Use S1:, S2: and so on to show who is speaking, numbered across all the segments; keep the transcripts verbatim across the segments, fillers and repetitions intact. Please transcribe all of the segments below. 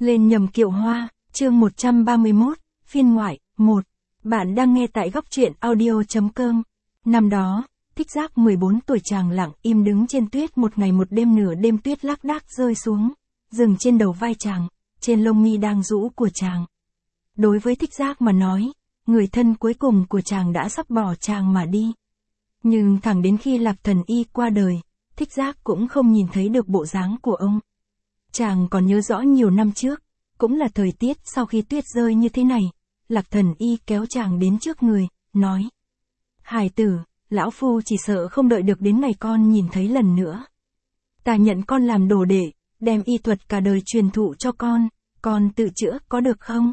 S1: Lên nhầm kiệu hoa, chương một trăm ba mươi mốt, phiên ngoại, một. Bạn đang nghe tại góc truyện audio.com. Năm đó, Thích Giác mười bốn tuổi chàng lặng im đứng trên tuyết một ngày một đêm, nửa đêm tuyết lác đác rơi xuống, dừng trên đầu vai chàng, trên lông mi đang rũ của chàng. Đối với Thích Giác mà nói, người thân cuối cùng của chàng đã sắp bỏ chàng mà đi. Nhưng thẳng đến khi Lạc Thần Y qua đời, Thích Giác cũng không nhìn thấy được bộ dáng của ông. Chàng còn nhớ rõ nhiều năm trước, cũng là thời tiết sau khi tuyết rơi như thế này, Lạc Thần Y kéo chàng đến trước người, nói: "Hải tử, lão phu chỉ sợ không đợi được đến ngày con nhìn thấy lần nữa. Ta nhận con làm đồ đệ, đem y thuật cả đời truyền thụ cho con, con tự chữa có được không?"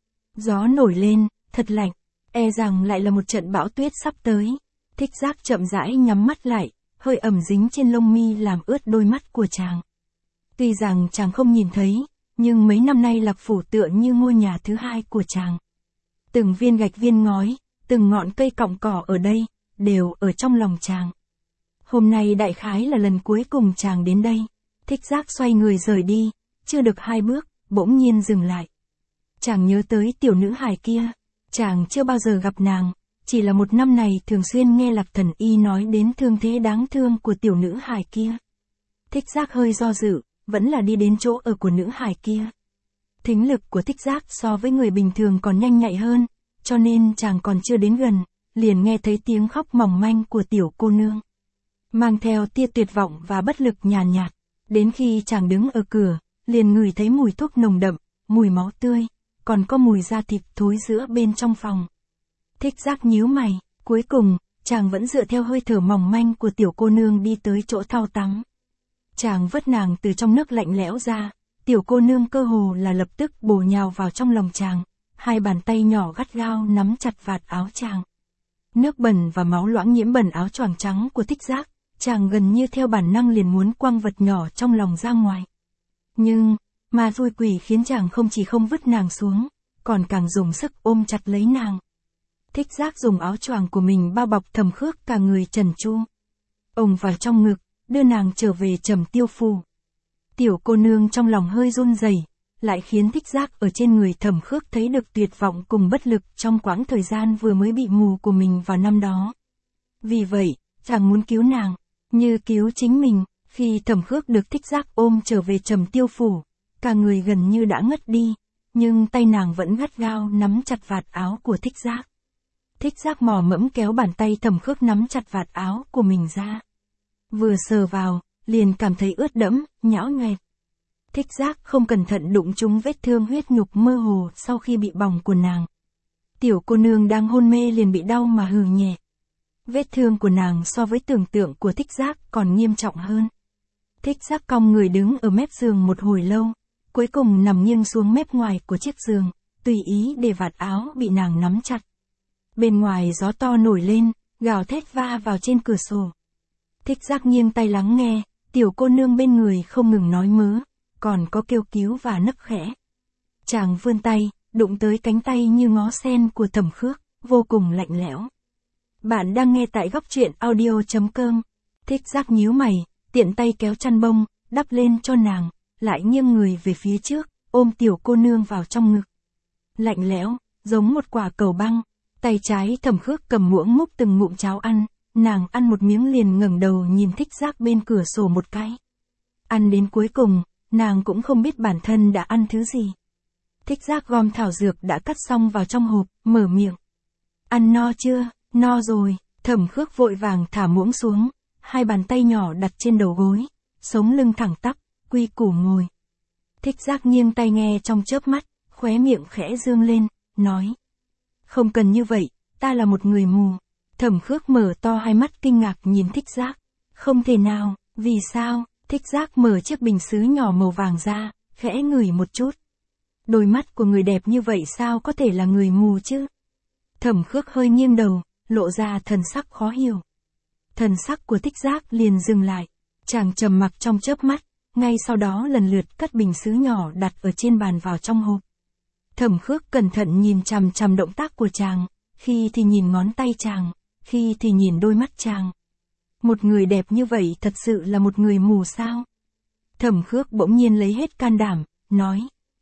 S1: Gió nổi lên, thật lạnh, e rằng lại là một trận bão tuyết sắp tới. Thích Giác chậm rãi nhắm mắt lại, hơi ẩm dính trên lông mi làm ướt đôi mắt của chàng. Tuy rằng chàng không nhìn thấy, nhưng mấy năm nay Lạc Phủ tựa như ngôi nhà thứ hai của chàng. Từng viên gạch viên ngói, từng ngọn cây cọng cỏ ở đây, đều ở trong lòng chàng. Hôm nay đại khái là lần cuối cùng chàng đến đây. Thích Giác xoay người rời đi, chưa được hai bước, bỗng nhiên dừng lại. Chàng nhớ tới tiểu nữ hài kia, chàng chưa bao giờ gặp nàng, chỉ là một năm này thường xuyên nghe Lạc Thần Y nói đến thương thế đáng thương của tiểu nữ hài kia. Thích Giác hơi do dự, vẫn là đi đến chỗ ở của nữ hài kia. Thính lực của Thích Giác so với người bình thường còn nhanh nhạy hơn, cho nên chàng còn chưa đến gần, liền nghe thấy tiếng khóc mỏng manh của tiểu cô nương. Mang theo tia tuyệt vọng và bất lực nhàn nhạt, nhạt, đến khi chàng đứng ở cửa, liền ngửi thấy mùi thuốc nồng đậm, mùi máu tươi, còn có mùi da thịt thối rữa bên trong phòng. Thích Giác nhíu mày, cuối cùng, chàng vẫn dựa theo hơi thở mỏng manh của tiểu cô nương đi tới chỗ thau tắm. Chàng vớt nàng từ trong nước lạnh lẽo ra, tiểu cô nương cơ hồ là lập tức bổ nhào vào trong lòng chàng, hai bàn tay nhỏ gắt gao nắm chặt vạt áo chàng. Nước bẩn và máu loãng nhiễm bẩn áo choàng trắng của Thích Giác, chàng gần như theo bản năng liền muốn quăng vật nhỏ trong lòng ra ngoài. Nhưng, ma xui quỷ khiến chàng không chỉ không vứt nàng xuống, còn càng dùng sức ôm chặt lấy nàng. Thích Giác dùng áo choàng của mình bao bọc Thẩm Khước cả người trần tru, ôm vào trong ngực, đưa nàng trở về Trầm Tiêu Phủ. Tiểu cô nương trong lòng hơi run rẩy, lại khiến Thích Giác ở trên người Thẩm Khước thấy được tuyệt vọng cùng bất lực trong quãng thời gian vừa mới bị mù của mình vào năm đó. Vì vậy, chàng muốn cứu nàng, như cứu chính mình. Khi Thẩm Khước được Thích Giác ôm trở về Trầm Tiêu Phủ, cả người gần như đã ngất đi, nhưng tay nàng vẫn gắt gao nắm chặt vạt áo của Thích Giác. Thích Giác mò mẫm kéo bàn tay Thẩm Khước nắm chặt vạt áo của mình ra. Vừa sờ vào, liền cảm thấy ướt đẫm, nhão nhoẹt. Thích Giác không cẩn thận đụng trúng vết thương huyết nhục mơ hồ sau khi bị bỏng của nàng. Tiểu cô nương đang hôn mê liền bị đau mà hừ nhẹ. Vết thương của nàng so với tưởng tượng của Thích Giác còn nghiêm trọng hơn. Thích Giác cong người đứng ở mép giường một hồi lâu, cuối cùng nằm nghiêng xuống mép ngoài của chiếc giường, tùy ý để vạt áo bị nàng nắm chặt. Bên ngoài gió to nổi lên, gào thét va vào trên cửa sổ. Thích Giác nghiêng tay lắng nghe, tiểu cô nương bên người không ngừng nói mớ, còn có kêu cứu và nấc khẽ. Chàng vươn tay, đụng tới cánh tay như ngó sen của Thẩm Khước, vô cùng lạnh lẽo. Bạn đang nghe tại góc truyện audio.com. Thích Giác nhíu mày, tiện tay kéo chăn bông, đắp lên cho nàng, lại nghiêng người về phía trước, ôm tiểu cô nương vào trong ngực. Lạnh lẽo, giống một quả cầu băng, tay trái Thẩm Khước cầm muỗng múc từng ngụm cháo ăn, nàng ăn một miếng liền ngẩng đầu nhìn Thích Giác bên cửa sổ một cái. Ăn đến cuối cùng, nàng cũng không biết bản thân đã ăn thứ gì. Thích Giác gom thảo dược đã cắt xong vào trong hộp, mở miệng. "Ăn no chưa?" "No rồi." Thẩm Khước vội vàng thả muỗng xuống, hai bàn tay nhỏ đặt trên đầu gối, sống lưng thẳng tắp, quy củ ngồi. Thích Giác nghiêng tai nghe trong chớp mắt, khóe miệng khẽ dương lên, nói: "Không cần như vậy, ta là một người mù." Thẩm Khước mở to hai mắt kinh ngạc nhìn Thích Giác. "Không thể nào, vì sao?" Thích Giác mở chiếc bình sứ nhỏ màu vàng ra, khẽ ngửi một chút. "Đôi mắt của người đẹp như vậy sao có thể là người mù chứ?" Thẩm Khước hơi nghiêng đầu, lộ ra thần sắc khó hiểu. Thần sắc của Thích Giác liền dừng lại, chàng trầm mặc trong chớp mắt, ngay sau đó lần lượt cất bình sứ nhỏ đặt ở trên bàn vào trong hộp. Thẩm Khước cẩn thận nhìn chằm chằm động tác của chàng, khi thì nhìn ngón tay chàng, khi thì nhìn đôi mắt chàng. Một người đẹp như vậy thật sự là một người mù sao? Thẩm Khước bỗng nhiên lấy hết can đảm, nói: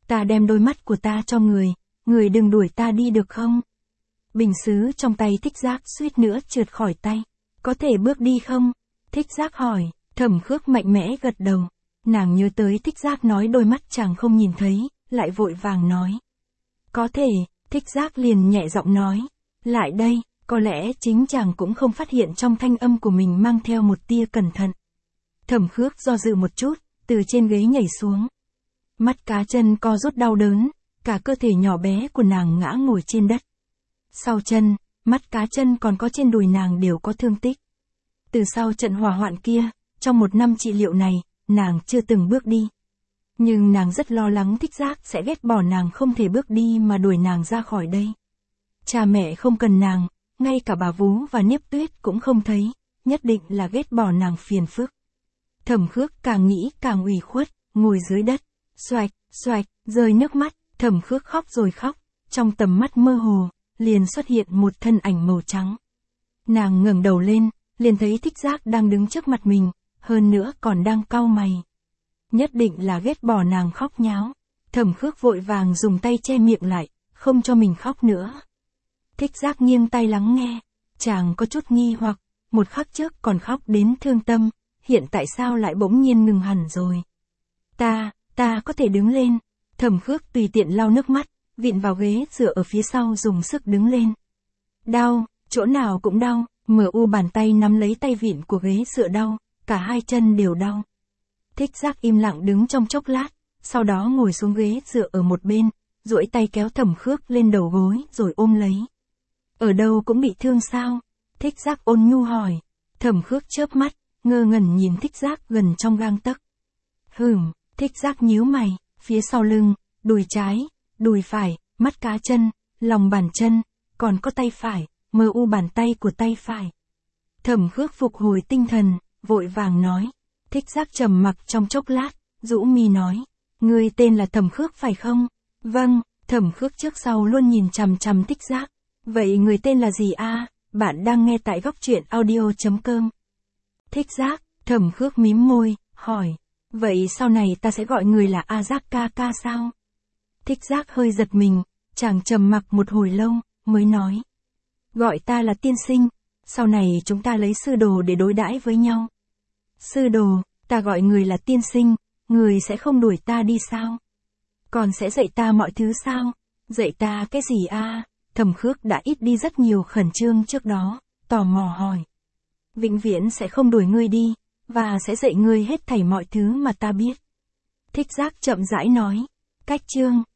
S1: Ta đem đôi mắt của ta cho người, người đừng đuổi ta đi được không? Bình sứ trong tay Thích Giác suýt nữa trượt khỏi tay. Có thể bước đi không? Thích Giác hỏi, Thẩm Khước mạnh mẽ gật đầu. Nàng nhớ tới Thích Giác nói đôi mắt chàng không nhìn thấy, lại vội vàng nói. Có thể, Thích Giác liền nhẹ giọng nói. Lại đây, có lẽ chính chàng cũng không phát hiện trong thanh âm của mình mang theo một tia cẩn thận. Thẩm Khước do dự một chút, từ trên ghế nhảy xuống. Mắt cá chân co rút đau đớn, cả cơ thể nhỏ bé của nàng ngã ngồi trên đất. Sau chân, mắt cá chân còn có trên đùi nàng đều có thương tích. Từ sau trận hỏa hoạn kia, trong một năm trị liệu này, nàng chưa từng bước đi. Nhưng nàng rất lo lắng Thích Giác sẽ ghét bỏ nàng không thể bước đi mà đuổi nàng ra khỏi đây. Cha mẹ không cần nàng, ngay cả bà Vú và Niếp Tuyết cũng không thấy, nhất định là ghét bỏ nàng phiền phức. Thẩm Khước càng nghĩ càng ủy khuất, ngồi dưới đất, xoạch, xoạch, rơi nước mắt, Thẩm Khước khóc rồi khóc, trong tầm mắt mơ hồ, liền xuất hiện một thân ảnh màu trắng. Nàng ngẩng đầu lên, liền thấy Thích Giác đang đứng trước mặt mình, hơn nữa còn đang cau mày. Nhất định là ghét bỏ nàng khóc nháo. Thẩm Khước vội vàng dùng tay che miệng lại, không cho mình khóc nữa. Thích Giác nghiêng tai lắng nghe, chàng có chút nghi hoặc, một khắc trước còn khóc đến thương tâm, hiện tại sao lại bỗng nhiên ngừng hẳn rồi. Ta, ta có thể đứng lên. Thẩm Khước tùy tiện lau nước mắt, vịn vào ghế dựa ở phía sau dùng sức đứng lên. Đau, chỗ nào cũng đau, mờ u bàn tay nắm lấy tay vịn của ghế dựa đau, cả hai chân đều đau. Thích Giác im lặng đứng trong chốc lát, sau đó ngồi xuống ghế dựa ở một bên, duỗi tay kéo Thẩm Khước lên đầu gối rồi ôm lấy. Ở đâu cũng bị thương sao? Thích Giác ôn nhu hỏi. Thẩm Khước chớp mắt, ngơ ngẩn nhìn Thích Giác gần trong gang tấc. Hửm, Thích Giác nhíu mày, phía sau lưng, đùi trái, đùi phải, mắt cá chân, lòng bàn chân, còn có tay phải, mờ u bàn tay của tay phải. Thẩm Khước phục hồi tinh thần, vội vàng nói. Thích Giác trầm mặc trong chốc lát, rũ mi nói. Ngươi tên là Thẩm Khước phải không? Vâng, Thẩm Khước trước sau luôn nhìn chằm chằm Thích Giác. Vậy người tên là gì a? Bạn đang nghe tại góc truyện audio chấm com. Thích Giác, Thẩm Khước mím môi, hỏi. Vậy sau này ta sẽ gọi người là A Giác ca ca sao? Thích Giác hơi giật mình, chàng trầm mặc một hồi lâu, mới nói. Gọi ta là tiên sinh, sau này chúng ta lấy sư đồ để đối đãi với nhau. Sư đồ, ta gọi người là tiên sinh, người sẽ không đuổi ta đi sao? Còn sẽ dạy ta mọi thứ sao? Dạy ta cái gì a? Thẩm Khước đã ít đi rất nhiều khẩn trương trước đó, tò mò hỏi. Vĩnh viễn sẽ không đuổi ngươi đi, và sẽ dạy ngươi hết thảy mọi thứ mà ta biết. Thích Giác chậm rãi nói. Cách chương